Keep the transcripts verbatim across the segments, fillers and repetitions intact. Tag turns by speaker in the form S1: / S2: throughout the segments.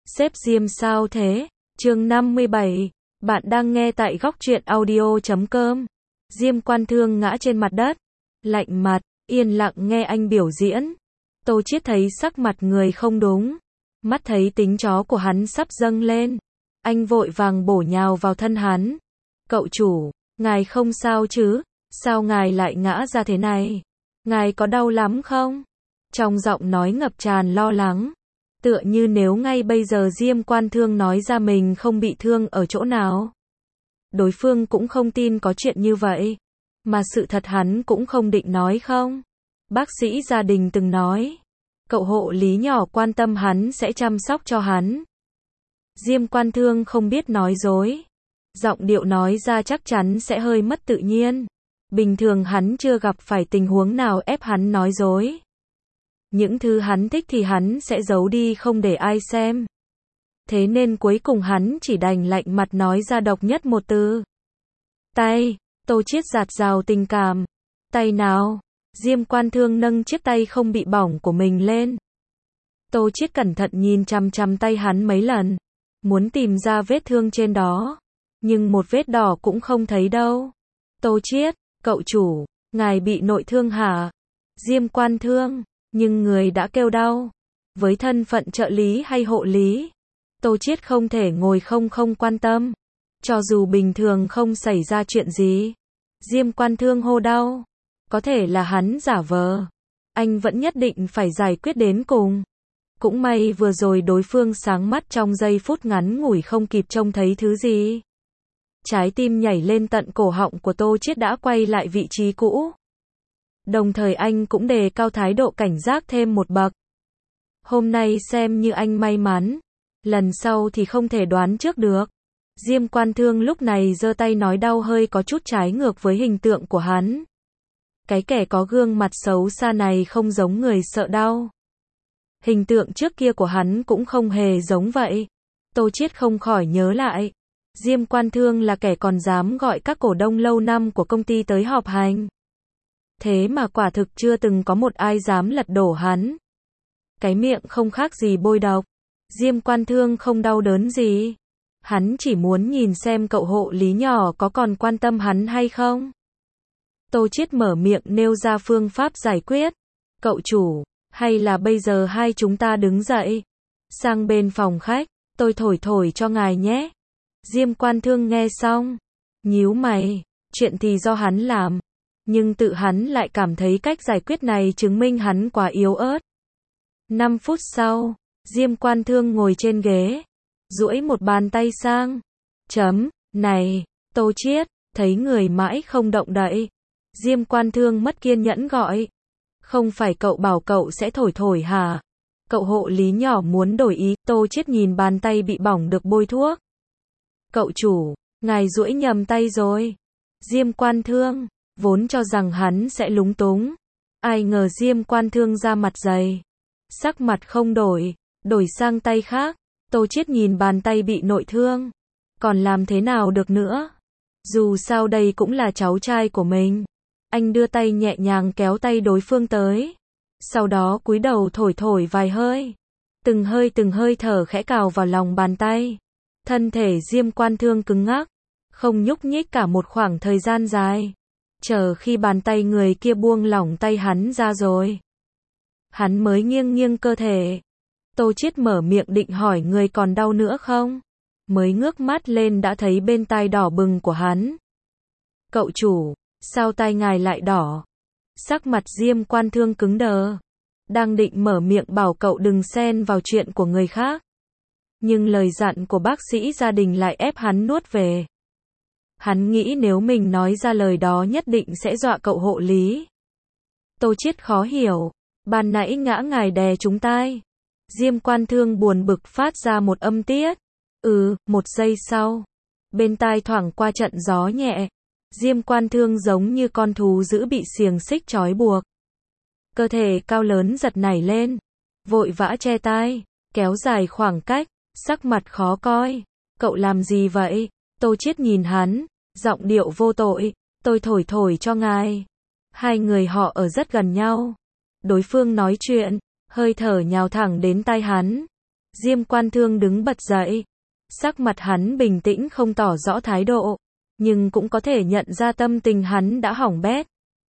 S1: Sếp Diêm sao thế? Chương năm mươi bảy. Bạn đang nghe tại góc truyện audio chấm com. Diêm Quan Thương ngã trên mặt đất, lạnh mặt, yên lặng nghe anh biểu diễn. Tô Chiết thấy sắc mặt người không đúng, mắt thấy tính chó của hắn sắp dâng lên, anh vội vàng bổ nhào vào thân hắn. Cậu chủ, ngài không sao chứ? Sao ngài lại ngã ra thế này? Ngài có đau lắm không? Trong giọng nói ngập tràn lo lắng, tựa như nếu ngay bây giờ Diêm Quan Thương nói ra mình không bị thương ở chỗ nào. Đối phương cũng không tin có chuyện như vậy, mà sự thật hắn cũng không định nói không. Bác sĩ gia đình từng nói, cậu hộ lý nhỏ quan tâm hắn sẽ chăm sóc cho hắn. Diêm Quan Thương không biết nói dối, giọng điệu nói ra chắc chắn sẽ hơi mất tự nhiên. Bình thường hắn chưa gặp phải tình huống nào ép hắn nói dối. Những thứ hắn thích thì hắn sẽ giấu đi không để ai xem. Thế nên cuối cùng hắn chỉ đành lạnh mặt nói ra độc nhất một từ. Tay. Tô Chiết dạt dào tình cảm. Tay nào? Diêm Quan Thương nâng chiếc tay không bị bỏng của mình lên. Tô Chiết cẩn thận nhìn chằm chằm tay hắn mấy lần, muốn tìm ra vết thương trên đó, nhưng một vết đỏ cũng không thấy đâu. Tô Chiết, cậu chủ, ngài bị nội thương hả? Diêm Quan Thương, nhưng người đã kêu đau. Với thân phận trợ lý hay hộ lý, Tô Chiết không thể ngồi không không quan tâm. Cho dù bình thường không xảy ra chuyện gì, Diêm Quan Thương hô đau, có thể là hắn giả vờ. Anh vẫn nhất định phải giải quyết đến cùng. Cũng may vừa rồi đối phương sáng mắt trong giây phút ngắn ngủi không kịp trông thấy thứ gì. Trái tim nhảy lên tận cổ họng của Tô Chiết đã quay lại vị trí cũ. Đồng thời anh cũng đề cao thái độ cảnh giác thêm một bậc. Hôm nay xem như anh may mắn, lần sau thì không thể đoán trước được. Diêm Quan Thương lúc này giơ tay nói đau hơi có chút trái ngược với hình tượng của hắn. Cái kẻ có gương mặt xấu xa này không giống người sợ đau. Hình tượng trước kia của hắn cũng không hề giống vậy. Tô Chiết không khỏi nhớ lại. Diêm Quan Thương là kẻ còn dám gọi các cổ đông lâu năm của công ty tới họp hành. Thế mà quả thực chưa từng có một ai dám lật đổ hắn. Cái miệng không khác gì bôi độc. Diêm Quan Thương không đau đớn gì. Hắn chỉ muốn nhìn xem cậu hộ lý nhỏ có còn quan tâm hắn hay không. Tô Chiết mở miệng nêu ra phương pháp giải quyết. Cậu chủ, hay là bây giờ hai chúng ta đứng dậy, sang bên phòng khách, tôi thổi thổi cho ngài nhé. Diêm Quan Thương nghe xong, nhíu mày, chuyện thì do hắn làm, nhưng tự hắn lại cảm thấy cách giải quyết này chứng minh hắn quá yếu ớt. Năm phút sau, Diêm Quan Thương ngồi trên ghế, duỗi một bàn tay sang. Chấm, này, Tô Chiết, thấy người mãi không động đậy. Diêm Quan Thương mất kiên nhẫn gọi. Không phải cậu bảo cậu sẽ thổi thổi hả? Cậu hộ lý nhỏ muốn đổi ý. Tô Chiết nhìn bàn tay bị bỏng được bôi thuốc. Cậu chủ, ngài duỗi nhầm tay rồi. Diêm Quan Thương, vốn cho rằng hắn sẽ lúng túng. Ai ngờ Diêm Quan Thương ra mặt dày. Sắc mặt không đổi, đổi sang tay khác. Tô Chiết nhìn bàn tay bị nội thương. Còn làm thế nào được nữa? Dù sao đây cũng là cháu trai của mình. Anh đưa tay nhẹ nhàng kéo tay đối phương tới. Sau đó cúi đầu thổi thổi vài hơi. Từng hơi từng hơi thở khẽ cào vào lòng bàn tay. Thân thể Diêm Quan Thương cứng ngắc, không nhúc nhích cả một khoảng thời gian dài. Chờ khi bàn tay người kia buông lỏng tay hắn ra rồi, hắn mới nghiêng nghiêng cơ thể. Tô Chiết mở miệng định hỏi người còn đau nữa không? Mới ngước mắt lên đã thấy bên tai đỏ bừng của hắn. Cậu chủ, sao tai ngài lại đỏ? Sắc mặt Diêm Quan Thương cứng đờ. Đang định mở miệng bảo cậu đừng xen vào chuyện của người khác. Nhưng lời dặn của bác sĩ gia đình lại ép hắn nuốt về. Hắn nghĩ nếu mình nói ra lời đó nhất định sẽ dọa cậu hộ lý. Tô Chiết khó hiểu. Ban nãy ngã ngài đè trúng tai. Diêm Quan Thương buồn bực phát ra một âm tiết. Ừ, một giây sau. Bên tai thoảng qua trận gió nhẹ. Diêm Quan Thương giống như con thú dữ bị xiềng xích trói buộc. Cơ thể cao lớn giật nảy lên. Vội vã che tai, kéo dài khoảng cách, sắc mặt khó coi. Cậu làm gì vậy? Tô Chiết nhìn hắn, giọng điệu vô tội. Tôi thổi thổi cho ngài. Hai người họ ở rất gần nhau. Đối phương nói chuyện, hơi thở nhào thẳng đến tai hắn. Diêm Quan Thương đứng bật dậy. Sắc mặt hắn bình tĩnh không tỏ rõ thái độ, nhưng cũng có thể nhận ra tâm tình hắn đã hỏng bét.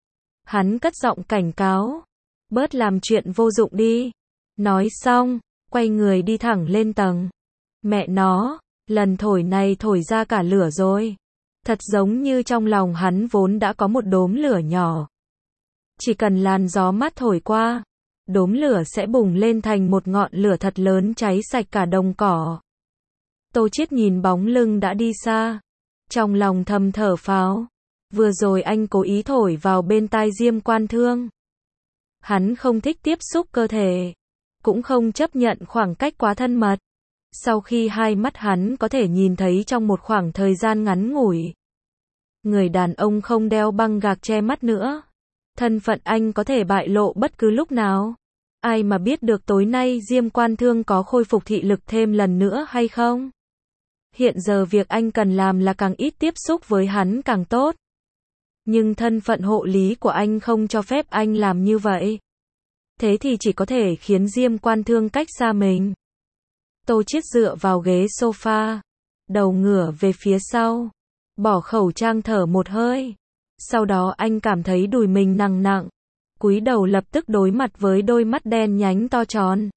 S1: Hắn cất giọng cảnh cáo. Bớt làm chuyện vô dụng đi. Nói xong, quay người đi thẳng lên tầng. Mẹ nó, lần thổi này thổi ra cả lửa rồi. Thật giống như trong lòng hắn vốn đã có một đốm lửa nhỏ. Chỉ cần làn gió mát thổi qua, đốm lửa sẽ bùng lên thành một ngọn lửa thật lớn cháy sạch cả đồng cỏ. Tô Chiết nhìn bóng lưng đã đi xa, trong lòng thầm thở phào. Vừa rồi anh cố ý thổi vào bên tai Diêm Quan Thương. Hắn không thích tiếp xúc cơ thể, cũng không chấp nhận khoảng cách quá thân mật. Sau khi hai mắt hắn có thể nhìn thấy trong một khoảng thời gian ngắn ngủi, người đàn ông không đeo băng gạc che mắt nữa. Thân phận anh có thể bại lộ bất cứ lúc nào. Ai mà biết được tối nay Diêm Quan Thương có khôi phục thị lực thêm lần nữa hay không? Hiện giờ việc anh cần làm là càng ít tiếp xúc với hắn càng tốt. Nhưng thân phận hộ lý của anh không cho phép anh làm như vậy. Thế thì chỉ có thể khiến Diêm Quan Thương cách xa mình. Tô Chiết dựa vào ghế sofa, đầu ngửa về phía sau, bỏ khẩu trang thở một hơi. Sau đó anh cảm thấy đùi mình nặng nặng, cúi đầu lập tức đối mặt với đôi mắt đen nhánh to tròn.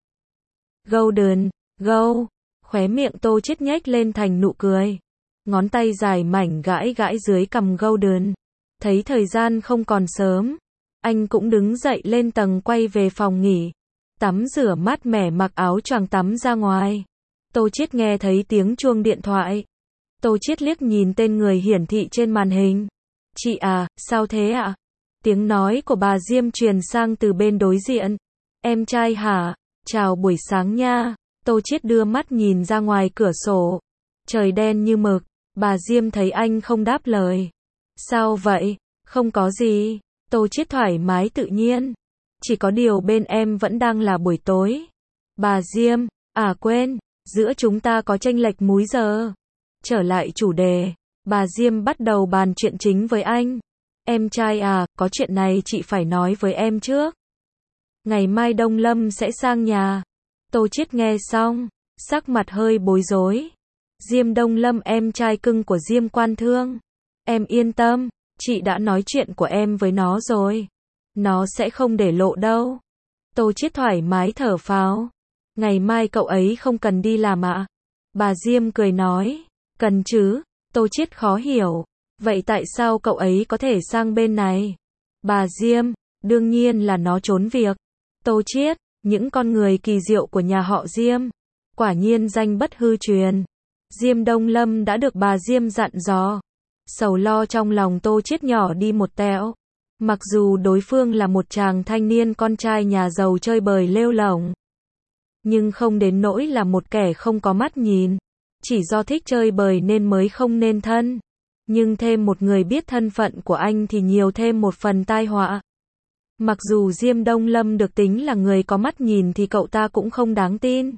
S1: Golden, go, khóe miệng Tô Chiết nhếch lên thành nụ cười. Ngón tay dài mảnh gãi gãi dưới cằm Golden. Thấy thời gian không còn sớm, anh cũng đứng dậy lên tầng quay về phòng nghỉ. Tắm rửa mát mẻ mặc áo choàng tắm ra ngoài. Tô Chiết nghe thấy tiếng chuông điện thoại. Tô Chiết liếc nhìn tên người hiển thị trên màn hình. Chị à, sao thế ạ? À? Tiếng nói của bà Diêm truyền sang từ bên đối diện. Em trai hả? Chào buổi sáng nha. Tô Chiết đưa mắt nhìn ra ngoài cửa sổ. Trời đen như mực. Bà Diêm thấy anh không đáp lời. Sao vậy? Không có gì. Tô Chiết thoải mái tự nhiên. Chỉ có điều bên em vẫn đang là buổi tối. Bà Diêm, à quên, giữa chúng ta có chênh lệch múi giờ. Trở lại chủ đề, bà Diêm bắt đầu bàn chuyện chính với anh. Em trai à, có chuyện này chị phải nói với em trước. Ngày mai Đông Lâm sẽ sang nhà. Tô Chiết nghe xong, sắc mặt hơi bối rối. Diêm Đông Lâm em trai cưng của Diêm Quan Thương. Em yên tâm, chị đã nói chuyện của em với nó rồi. Nó sẽ không để lộ đâu. Tô Chiết thoải mái thở phào. Ngày mai cậu ấy không cần đi làm ạ? À? Bà Diêm cười nói. Cần chứ. Tô Chiết khó hiểu. Vậy tại sao cậu ấy có thể sang bên này? Bà Diêm, đương nhiên là nó trốn việc. Tô Chiết, những con người kỳ diệu của nhà họ Diêm. Quả nhiên danh bất hư truyền. Diêm Đông Lâm đã được bà Diêm dặn dò. Sầu lo trong lòng Tô Chiết nhỏ đi một tẹo. Mặc dù đối phương là một chàng thanh niên con trai nhà giàu chơi bời lêu lổng, nhưng không đến nỗi là một kẻ không có mắt nhìn. Chỉ do thích chơi bời nên mới không nên thân. Nhưng thêm một người biết thân phận của anh thì nhiều thêm một phần tai họa. Mặc dù Diêm Đông Lâm được tính là người có mắt nhìn thì cậu ta cũng không đáng tin.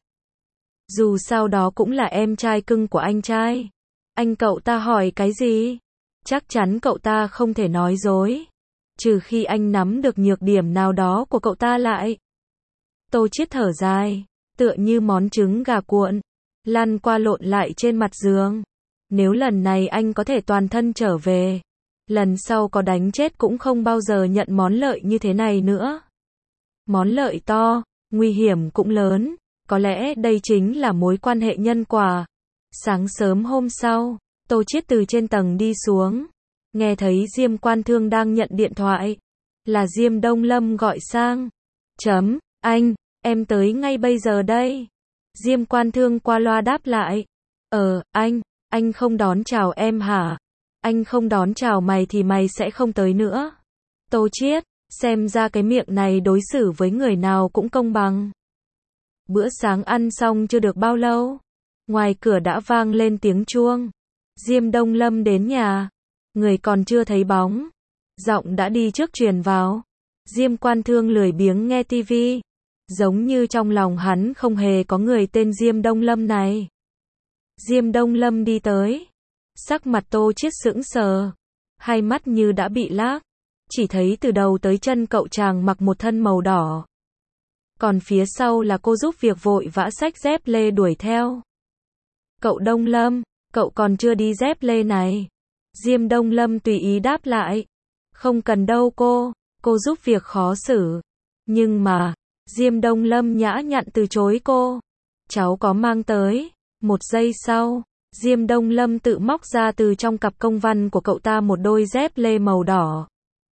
S1: Dù sao đó cũng là em trai cưng của anh trai. Anh cậu ta hỏi cái gì? Chắc chắn cậu ta không thể nói dối. Trừ khi anh nắm được nhược điểm nào đó của cậu ta lại. Tô Chiết thở dài, tựa như món trứng gà cuộn, lăn qua lộn lại trên mặt giường. Nếu lần này anh có thể toàn thân trở về, lần sau có đánh chết cũng không bao giờ nhận món lợi như thế này nữa. Món lợi to, nguy hiểm cũng lớn, có lẽ đây chính là mối quan hệ nhân quả. Sáng sớm hôm sau, Tô Chiết từ trên tầng đi xuống, nghe thấy Diêm Quan Thương đang nhận điện thoại. Là Diêm Đông Lâm gọi sang. Chấm, anh, em tới ngay bây giờ đây. Diêm Quan Thương qua loa đáp lại. Ờ, anh, anh không đón chào em hả? Anh không đón chào mày thì mày sẽ không tới nữa. Tô Chiết, xem ra cái miệng này đối xử với người nào cũng công bằng. Bữa sáng ăn xong chưa được bao lâu, ngoài cửa đã vang lên tiếng chuông. Diêm Đông Lâm đến nhà. Người còn chưa thấy bóng, giọng đã đi trước truyền vào. Diêm Quan Thương lười biếng nghe tivi, giống như trong lòng hắn không hề có người tên Diêm Đông Lâm này. Diêm Đông Lâm đi tới, sắc mặt Tô Chiết sững sờ, hai mắt như đã bị lác, chỉ thấy từ đầu tới chân cậu chàng mặc một thân màu đỏ. còn phía sau là cô giúp việc vội vã xách dép lê đuổi theo. Cậu Đông Lâm, cậu còn chưa đi dép lê này. Diêm Đông Lâm tùy ý đáp lại. Không cần đâu cô, cô giúp việc khó xử. Nhưng mà, Diêm Đông Lâm nhã nhặn từ chối cô. Cháu có mang tới. Một giây sau, Diêm Đông Lâm tự móc ra từ trong cặp công văn của cậu ta một đôi dép lê màu đỏ.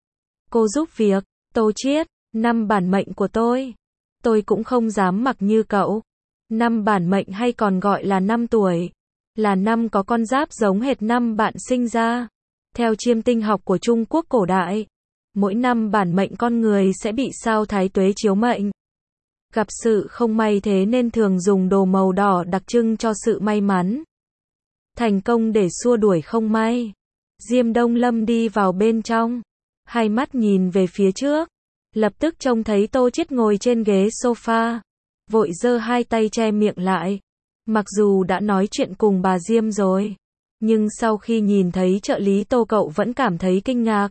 S1: Cô giúp việc, Tô Chiết, năm bản mệnh của tôi. Tôi cũng không dám mặc như cậu. Năm bản mệnh hay còn gọi là năm tuổi. Là năm có con giáp giống hệt năm bạn sinh ra. Theo chiêm tinh học của Trung Quốc cổ đại, mỗi năm bản mệnh con người sẽ bị sao thái tuế chiếu mệnh. Gặp sự không may thế nên thường dùng đồ màu đỏ đặc trưng cho sự may mắn. Thành công để xua đuổi không may. Diêm Đông Lâm đi vào bên trong. Hai mắt nhìn về phía trước. Lập tức trông thấy Tô Chiết ngồi trên ghế sofa. Vội giơ hai tay che miệng lại. Mặc dù đã nói chuyện cùng bà Diêm rồi. Nhưng sau khi nhìn thấy trợ lý Tô cậu vẫn cảm thấy kinh ngạc.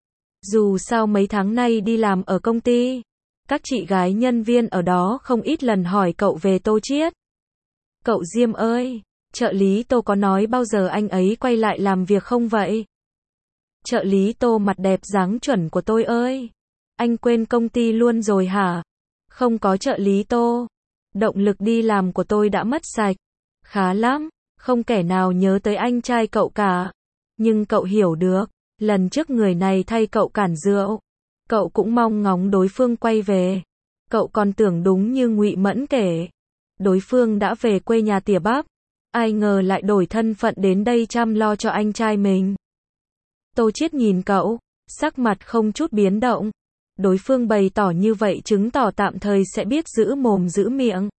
S1: Dù sao mấy tháng nay đi làm ở công ty. Các chị gái nhân viên ở đó không ít lần hỏi cậu về Tô Chiết. Cậu Diêm ơi, trợ lý Tô có nói bao giờ anh ấy quay lại làm việc không vậy? Trợ lý Tô mặt đẹp dáng chuẩn của tôi ơi. Anh quên công ty luôn rồi hả? Không có trợ lý Tô. Động lực đi làm của tôi đã mất sạch. Khá lắm, không kẻ nào nhớ tới anh trai cậu cả. Nhưng cậu hiểu được, lần trước người này thay cậu cản rượu. Cậu cũng mong ngóng đối phương quay về. Cậu còn tưởng đúng như Ngụy Mẫn kể. Đối phương đã về quê nhà tỉa bắp. Ai ngờ lại đổi thân phận đến đây chăm lo cho anh trai mình. Tô Chiết nhìn cậu, sắc mặt không chút biến động. Đối phương bày tỏ như vậy chứng tỏ tạm thời sẽ biết giữ mồm giữ miệng.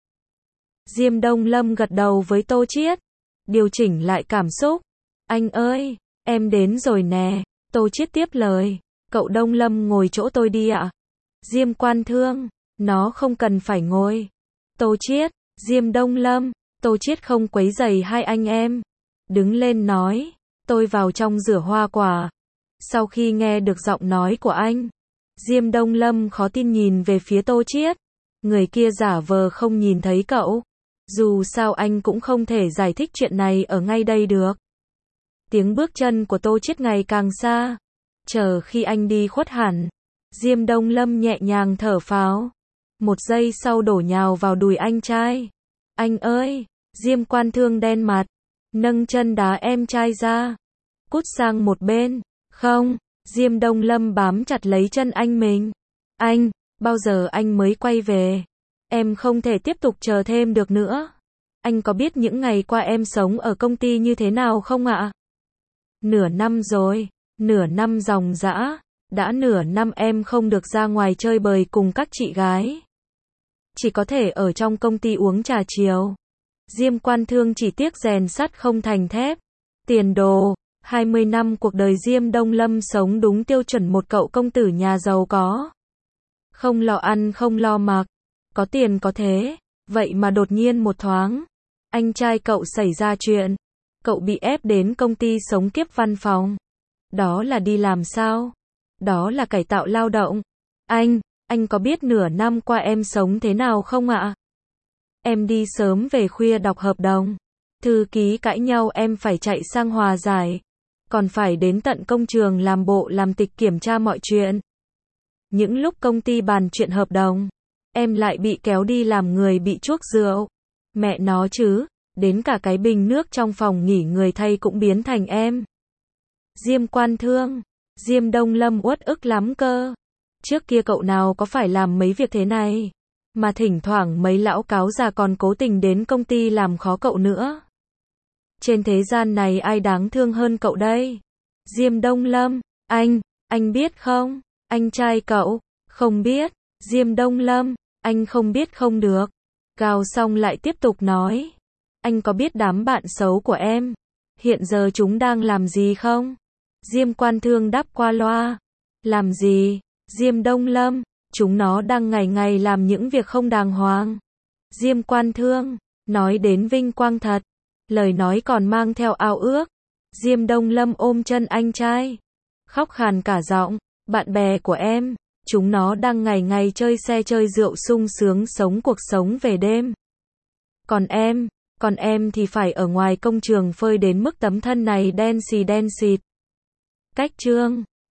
S1: Diêm Đông Lâm gật đầu với Tô Chiết. Điều chỉnh lại cảm xúc. Anh ơi, em đến rồi nè. Tô Chiết tiếp lời. Cậu Đông Lâm ngồi chỗ tôi đi ạ. Diêm Quan Thương, nó không cần phải ngồi. Tô Chiết, Diêm Đông Lâm, Tô Chiết không quấy rầy hai anh em. Đứng lên nói, tôi vào trong rửa hoa quả. Sau khi nghe được giọng nói của anh, Diêm Đông Lâm khó tin nhìn về phía Tô Chiết. Người kia giả vờ không nhìn thấy cậu. Dù sao anh cũng không thể giải thích chuyện này ở ngay đây được. Tiếng bước chân của Tô Chiết ngày càng xa. Chờ khi anh đi khuất hẳn, Diêm Đông Lâm nhẹ nhàng thở phào. Một giây sau đổ nhào vào đùi anh trai. Anh ơi, Diêm Quan Thương đen mặt, nâng chân đá em trai ra. Cút sang một bên. Không, Diêm Đông Lâm bám chặt lấy chân anh mình. Anh, bao giờ anh mới quay về? Em không thể tiếp tục chờ thêm được nữa. Anh có biết những ngày qua em sống ở công ty như thế nào không ạ? Nửa năm rồi. Nửa năm ròng rã, đã nửa năm em không được ra ngoài chơi bời cùng các chị gái. Chỉ có thể ở trong công ty uống trà chiều. Diêm Quan Thương chỉ tiếc rèn sắt không thành thép. Tiền đồ, hai mươi năm cuộc đời Diêm Đông Lâm sống đúng tiêu chuẩn một cậu công tử nhà giàu có. Không lo ăn không lo mặc, có tiền có thế, vậy mà đột nhiên một thoáng, anh trai cậu xảy ra chuyện. Cậu bị ép đến công ty sống kiếp văn phòng. Đó là đi làm sao? Đó là cải tạo lao động. Anh, anh có biết nửa năm qua em sống thế nào không ạ? Em đi sớm về khuya đọc hợp đồng. Thư ký cãi nhau em phải chạy sang hòa giải. Còn phải đến tận công trường làm bộ làm tịch kiểm tra mọi chuyện. Những lúc công ty bàn chuyện hợp đồng, em lại bị kéo đi làm người bị chuốc rượu. Mẹ nó chứ, đến cả cái bình nước trong phòng nghỉ người thay cũng biến thành em. Diêm Quan Thương, Diêm Đông Lâm uất ức lắm cơ. Trước kia cậu nào có phải làm mấy việc thế này, mà thỉnh thoảng mấy lão cáo già còn cố tình đến công ty làm khó cậu nữa. Trên thế gian này ai đáng thương hơn cậu đây? Diêm Đông Lâm, anh, anh biết không? Anh trai cậu, không biết. Diêm Đông Lâm, anh không biết không được. Gào xong lại tiếp tục nói. Anh có biết đám bạn xấu của em hiện giờ chúng đang làm gì không? Diêm Quan Thương đáp qua loa. Làm gì? Diêm Đông Lâm, chúng nó đang ngày ngày làm những việc không đàng hoàng. Diêm Quan Thương, nói đến vinh quang thật. Lời nói còn mang theo ao ước. Diêm Đông Lâm ôm chân anh trai, khóc khàn cả giọng. Bạn bè của em, chúng nó đang ngày ngày chơi xe chơi rượu sung sướng sống cuộc sống về đêm. Còn em, còn em thì phải ở ngoài công trường phơi đến mức tấm thân này đen xì đen xịt. Cách chương